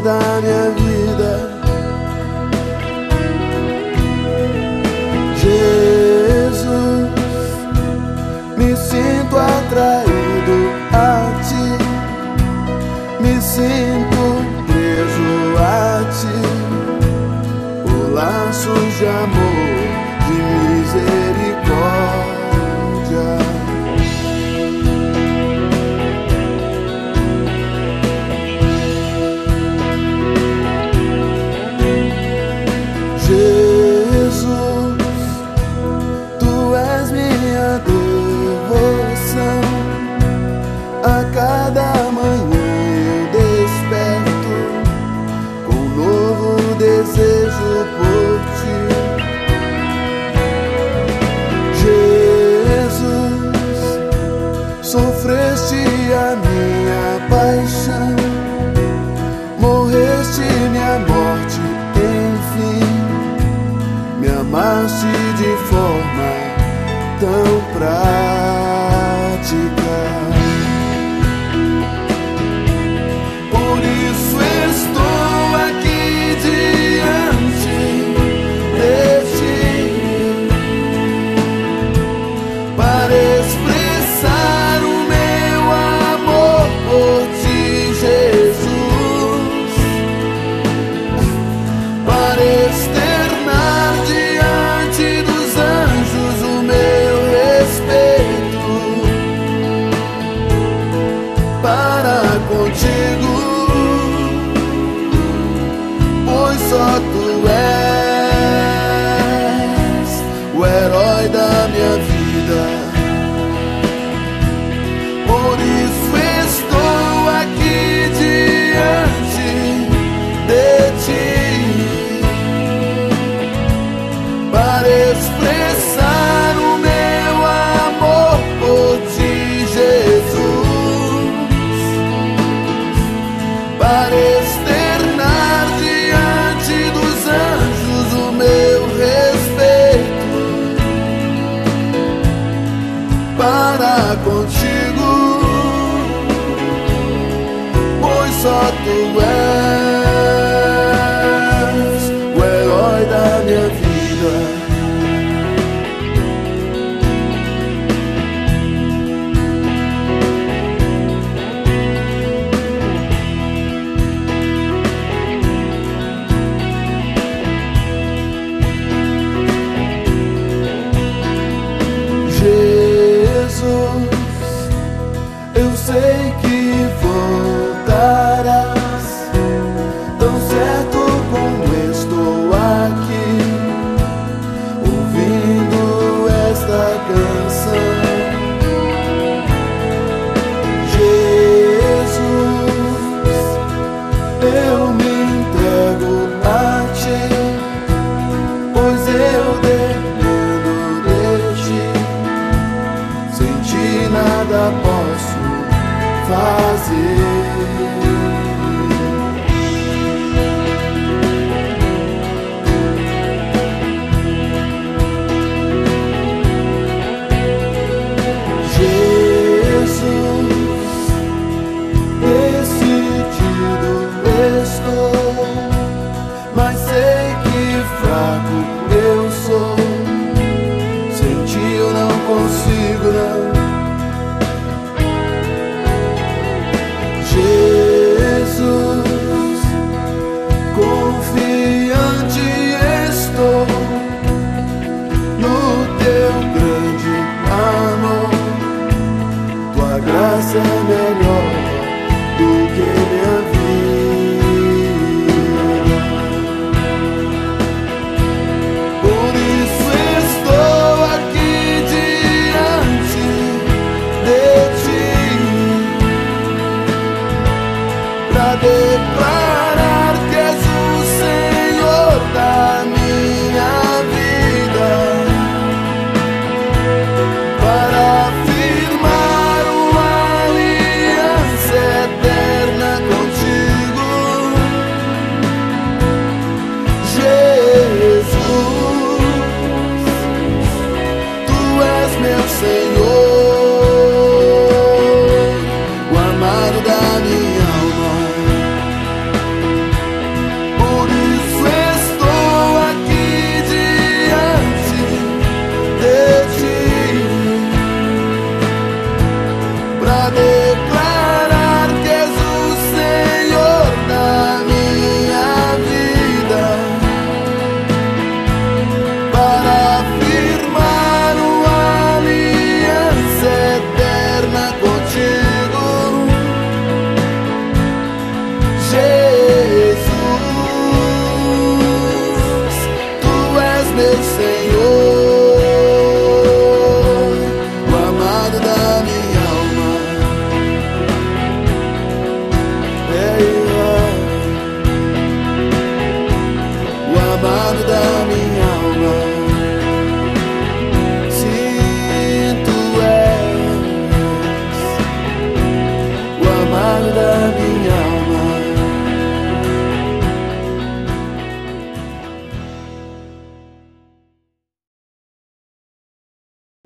da minha vida. Jesus, me sinto atraído a ti, me sinto preso a ti, por laços de amor, de misericórdia. Jesus, tu és minha devoção. A cada manhã eu desperto com um novo desejo por ti. Jesus, sofreste a minha paixão, morreste minha morte, enfim, me amaste de forma tão prática. Por isso estou aqui diante de ti, para expressar o meu amor por ti, Jesus, para externar diante dos anjos o meu respeito para contigo, pois só tu és o herói da minha vida. Por isso estou aqui diante de ti, para expressar o meu amor por ti, Jesus, para externar diante dos anjos o meu respeito para contigo, pois só tu és o herói da minha vida. Jesus, eu sei que voltarás, tão certo como estou aqui, ouvindo esta canção. Jesus, eu me entrego a ti, pois eu dependo de ti, sem ti nada posso fazer. Jesus, decidido estou, mas sei que fraco eu sou, sem ti eu não consigo não. Jesus, confiante estou no teu grande amor, tua graça é melhor do que minha vida. Por isso estou aqui diante de ti, pra declarar que és o Senhor da minha vida, para afirmar uma aliança eterna contigo. Jesus, tu és meu Senhor, o amado da minha alma. da minha